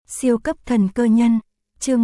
Siêu cấp thần cơ nhân, chương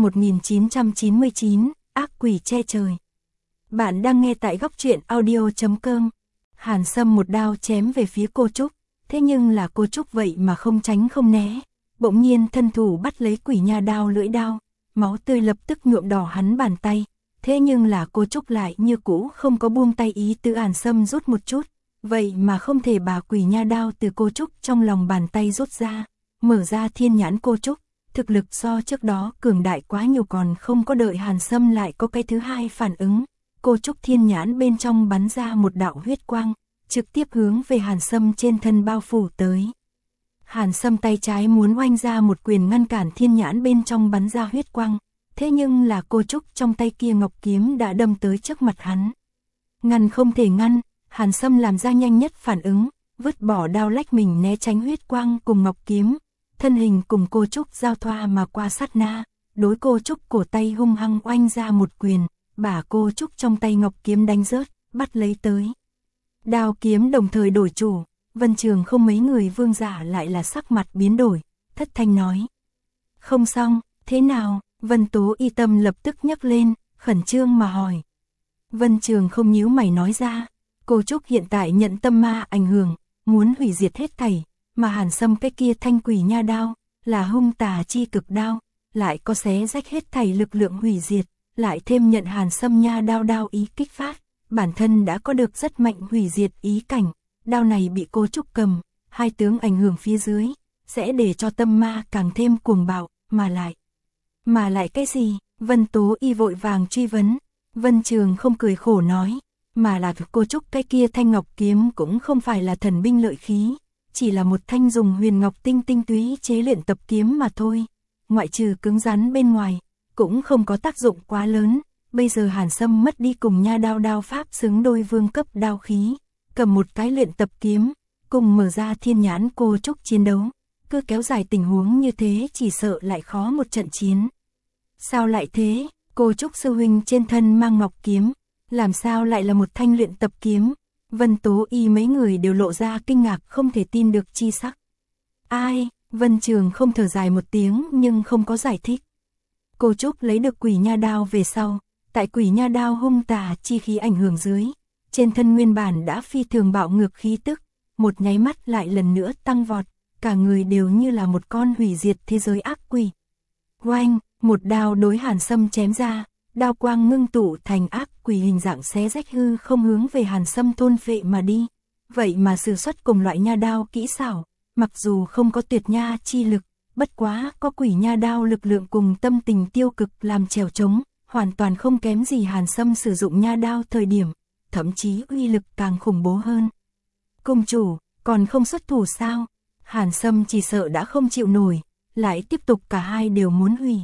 1999, ác quỷ che trời. Bạn đang nghe tại góc truyện audio.com. Hàn Sâm một đao chém về phía cô Trúc, thế nhưng là cô Trúc vậy mà không tránh không né, bỗng nhiên thân thủ bắt lấy quỷ nha đao lưỡi đao, máu tươi lập tức nhuộm đỏ hắn bàn tay, thế nhưng là cô Trúc lại như cũ không có buông tay ý tứ. Hàn Sâm rút một chút, vậy mà không thể bà quỷ nha đao từ cô Trúc trong lòng bàn tay rút ra, mở ra thiên nhãn cô Trúc. Thực lực so trước đó cường đại quá nhiều, còn không có đợi Hàn Sâm lại có cái thứ hai phản ứng. Cô Trúc thiên nhãn bên trong bắn ra một đạo huyết quang, trực tiếp hướng về Hàn Sâm trên thân bao phủ tới. Hàn Sâm tay trái muốn oanh ra một quyền ngăn cản thiên nhãn bên trong bắn ra huyết quang, thế nhưng là cô Trúc trong tay kia ngọc kiếm đã đâm tới trước mặt hắn. Ngăn không thể ngăn, Hàn Sâm làm ra nhanh nhất phản ứng, vứt bỏ đao lách mình né tránh huyết quang cùng ngọc kiếm. Thân hình cùng cô Trúc giao thoa mà qua sát na, đối cô Trúc cổ tay hung hăng oanh ra một quyền, bả cô Trúc trong tay ngọc kiếm đánh rớt, bắt lấy tới. Đao kiếm đồng thời đổi chủ, Vân Trường không mấy người vương giả lại là sắc mặt biến đổi, thất thanh nói. Không xong, thế nào? Vân Tố Y tâm lập tức nhấc lên, khẩn trương mà hỏi. Vân Trường không nhíu mày nói ra, cô Trúc hiện tại nhận tâm ma ảnh hưởng, muốn hủy diệt hết thảy. Mà Hàn Sâm cái kia thanh quỷ nha đao, là hung tà chi cực đao, lại có xé rách hết thảy lực lượng hủy diệt, lại thêm nhận Hàn Sâm nha đao đao ý kích phát, bản thân đã có được rất mạnh hủy diệt ý cảnh, đao này bị cô Trúc cầm, hai tướng ảnh hưởng phía dưới, sẽ để cho tâm ma càng thêm cuồng bạo, mà lại cái gì? Vân Tố Y vội vàng truy vấn, Vân Trường không cười khổ nói, mà là cô Trúc cái kia thanh ngọc kiếm cũng không phải là thần binh lợi khí. Chỉ là một thanh dùng huyền ngọc tinh túy chế luyện tập kiếm mà thôi, ngoại trừ cứng rắn bên ngoài, cũng không có tác dụng quá lớn. Bây giờ Hàn Sâm mất đi cùng nha đao đao pháp xứng đôi vương cấp đao khí, cầm một cái luyện tập kiếm, cùng mở ra thiên nhãn cô Trúc chiến đấu, cứ kéo dài tình huống như thế chỉ sợ lại khó một trận chiến. Sao lại thế? Cô Trúc sư huynh trên thân mang ngọc kiếm, làm sao lại là một thanh luyện tập kiếm? Vân Tố Y mấy người đều lộ ra kinh ngạc không thể tin được chi sắc. Ai? Vân Trường không thở dài một tiếng nhưng không có giải thích. Cô Trúc lấy được quỷ nha đao về sau, tại quỷ nha đao hung tà chi khí ảnh hưởng dưới, trên thân nguyên bản đã phi thường bạo ngược khí tức, một nháy mắt lại lần nữa tăng vọt, cả người đều như là một con hủy diệt thế giới ác quỷ. Oanh, một đao đối Hàn Sâm chém ra. Đao quang ngưng tụ thành ác quỷ hình dạng xé rách hư không hướng về Hàn Sâm thôn phệ mà đi. Vậy mà sử xuất cùng loại nha đao kỹ xảo, mặc dù không có tuyệt nha chi lực, bất quá có quỷ nha đao lực lượng cùng tâm tình tiêu cực làm chèo chống, hoàn toàn không kém gì Hàn Sâm sử dụng nha đao thời điểm, thậm chí uy lực càng khủng bố hơn. Công chủ, còn không xuất thủ sao? Hàn Sâm chỉ sợ đã không chịu nổi, lại tiếp tục cả hai đều muốn hủy.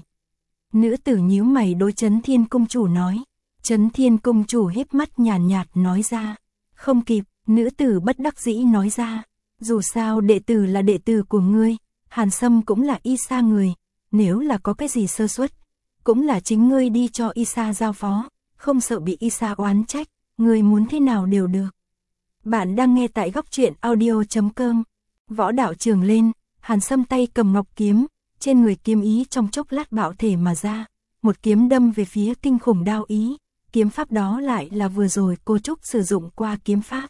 Nữ tử nhíu mày đối Chấn Thiên Cung chủ nói. Chấn Thiên Cung chủ híp mắt nhàn nhạt nói ra. Không kịp, nữ tử bất đắc dĩ nói ra. Dù sao đệ tử là đệ tử của ngươi, Hàn Sâm cũng là Y Sa người, nếu là có cái gì sơ suất, cũng là chính ngươi đi cho Y Sa giao phó, không sợ bị Y Sa oán trách, ngươi muốn thế nào đều được. Bạn đang nghe tại góc truyện audio.com. Võ đạo trường lên, Hàn Sâm tay cầm ngọc kiếm. Trên người kiếm ý trong chốc lát bạo thể mà ra, một kiếm đâm về phía kinh khủng đao ý, kiếm pháp đó lại là vừa rồi cô Trúc sử dụng qua kiếm pháp.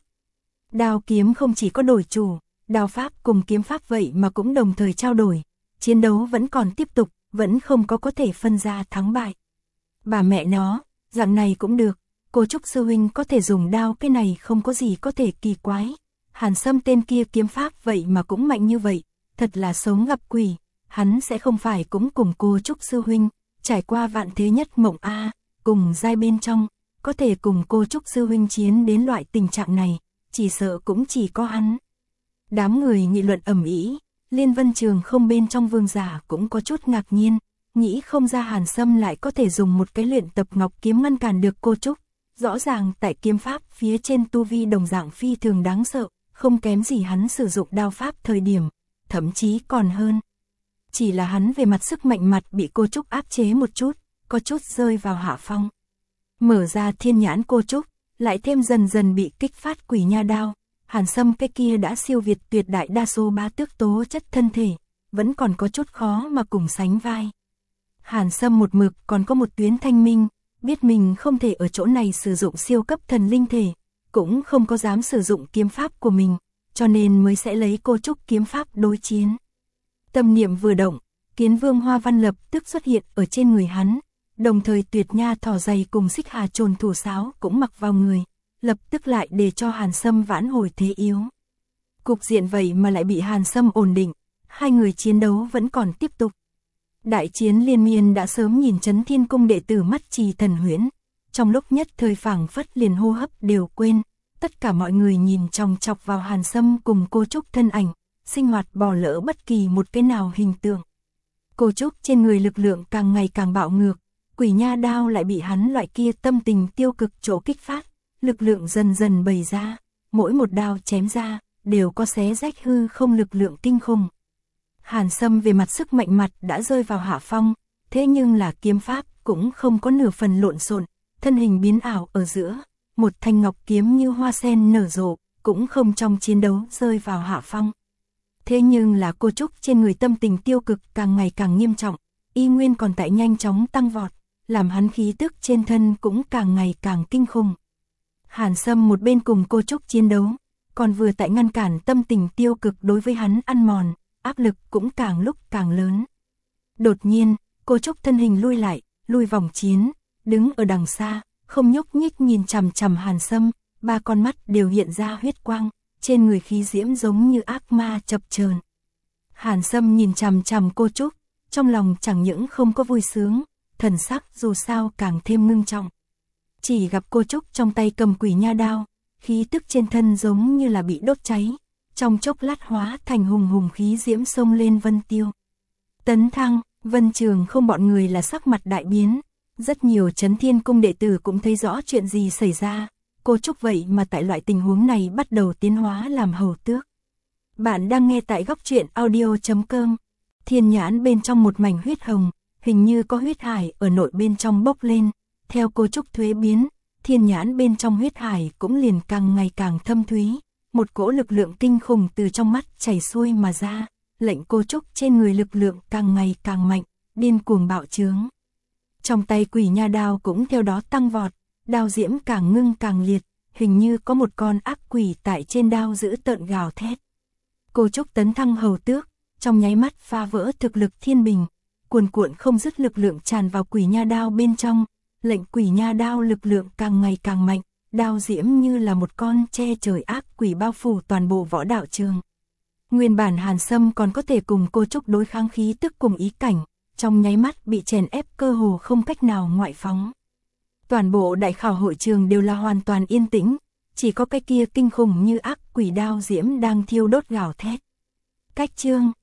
Đao kiếm không chỉ có đổi chủ, đao pháp cùng kiếm pháp vậy mà cũng đồng thời trao đổi, chiến đấu vẫn còn tiếp tục, vẫn không có thể phân ra thắng bại. Bà mẹ nó, dạng này cũng được, cô Trúc sư huynh có thể dùng đao cái này không có gì có thể kỳ quái. Hàn Sâm tên kia kiếm pháp vậy mà cũng mạnh như vậy, thật là sống gặp quỷ. Hắn sẽ không phải cũng cùng cô Trúc sư huynh, trải qua vạn thế nhất mộng A, cùng giai bên trong, có thể cùng cô Trúc sư huynh chiến đến loại tình trạng này, chỉ sợ cũng chỉ có hắn. Đám người nghị luận ầm ĩ, Liên Vân Trường không bên trong vương giả cũng có chút ngạc nhiên, nghĩ không ra Hàn Sâm lại có thể dùng một cái luyện tập ngọc kiếm ngăn cản được cô Trúc, rõ ràng tại kiếm pháp phía trên tu vi đồng dạng phi thường đáng sợ, không kém gì hắn sử dụng đao pháp thời điểm, thậm chí còn hơn. Chỉ là hắn về mặt sức mạnh mặt bị cô Trúc áp chế một chút, có chút rơi vào hạ phong. Mở ra thiên nhãn cô Trúc, lại thêm dần dần bị kích phát quỷ nha đao, Hàn Sâm cái kia đã siêu việt tuyệt đại đa số bá tước tố chất thân thể, vẫn còn có chút khó mà cùng sánh vai. Hàn Sâm một mực còn có một tuyến thanh minh, biết mình không thể ở chỗ này sử dụng siêu cấp thần linh thể, cũng không có dám sử dụng kiếm pháp của mình, cho nên mới sẽ lấy cô trúc kiếm pháp đối chiến. Tâm niệm vừa động, Kiến Vương Hoa Văn lập tức xuất hiện ở trên người hắn, đồng thời Tuyệt Nha thỏ dày cùng Xích Hà Trồn thủ sáo cũng mặc vào người, lập tức lại để cho Hàn Sâm vãn hồi thế yếu. Cục diện vậy mà lại bị Hàn Sâm ổn định, hai người chiến đấu vẫn còn tiếp tục. Đại chiến liên miên đã sớm nhìn Chấn Thiên Cung đệ tử mắt trì thần huyễn, trong lúc nhất thời phảng phất liền hô hấp đều quên, tất cả mọi người nhìn chòng chọc vào Hàn Sâm cùng cô trúc thân ảnh, sinh hoạt bỏ lỡ bất kỳ một cái nào hình tượng. Cô trúc trên người lực lượng càng ngày càng bạo ngược, Quỷ Nha đao lại bị hắn loại kia tâm tình tiêu cực chỗ kích phát, lực lượng dần dần bày ra, mỗi một đao chém ra đều có xé rách hư không lực lượng kinh khủng. Hàn Sâm về mặt sức mạnh mặt đã rơi vào hạ phong, thế nhưng là kiếm pháp cũng không có nửa phần lộn xộn, thân hình biến ảo ở giữa, một thanh ngọc kiếm như hoa sen nở rộ, cũng không trong chiến đấu rơi vào hạ phong. Thế nhưng là cô trúc trên người tâm tình tiêu cực càng ngày càng nghiêm trọng, y nguyên còn tại nhanh chóng tăng vọt, làm hắn khí tức trên thân cũng càng ngày càng kinh khủng. Hàn Sâm một bên cùng cô trúc chiến đấu, còn vừa tại ngăn cản tâm tình tiêu cực đối với hắn ăn mòn, áp lực cũng càng lúc càng lớn. Đột nhiên, cô trúc thân hình lui lại, lui vòng chiến, đứng ở đằng xa, không nhúc nhích nhìn chằm chằm Hàn Sâm, ba con mắt đều hiện ra huyết quang, trên người khí diễm giống như ác ma chập chờn. Hàn Sâm nhìn chằm chằm cô trúc, trong lòng chẳng những không có vui sướng, thần sắc dù sao càng thêm ngưng trọng. Chỉ gặp cô trúc trong tay cầm Quỷ Nha đao, khí tức trên thân giống như là bị đốt cháy, trong chốc lát hóa thành hùng hùng khí diễm xông lên Vân Tiêu. Tấn Thăng, Vân Trường không bọn người là sắc mặt đại biến, rất nhiều Chấn Thiên Cung đệ tử cũng thấy rõ chuyện gì xảy ra, cô trúc vậy mà tại loại tình huống này bắt đầu tiến hóa làm hầu tước. Bạn đang nghe tại góc truyện audio.com, thiên nhãn bên trong một mảnh huyết hồng, hình như có huyết hải ở nội bên trong bốc lên, theo cô trúc thuế biến, thiên nhãn bên trong huyết hải cũng liền càng ngày càng thâm thúy, một cỗ lực lượng kinh khủng từ trong mắt chảy xuôi mà ra, lệnh cô trúc trên người lực lượng càng ngày càng mạnh, điên cuồng bạo trướng. Trong tay Quỷ Nha đao cũng theo đó tăng vọt, đao diễm càng ngưng càng liệt, hình như có một con ác quỷ tại trên đao giữ tợn gào thét. Cô trúc tấn thăng hầu tước, trong nháy mắt phá vỡ thực lực thiên bình, cuồn cuộn không dứt lực lượng tràn vào Quỷ Nha đao bên trong, lệnh Quỷ Nha đao lực lượng càng ngày càng mạnh, đao diễm như là một con che trời ác quỷ bao phủ toàn bộ võ đạo trường. Nguyên bản Hàn Sâm còn có thể cùng cô trúc đối kháng khí tức cùng ý cảnh, trong nháy mắt bị chèn ép cơ hồ không cách nào ngoại phóng. Toàn bộ đại khảo hội trường đều là hoàn toàn yên tĩnh, chỉ có cái kia kinh khủng như ác quỷ đao diễm đang thiêu đốt gào thét. Cách chương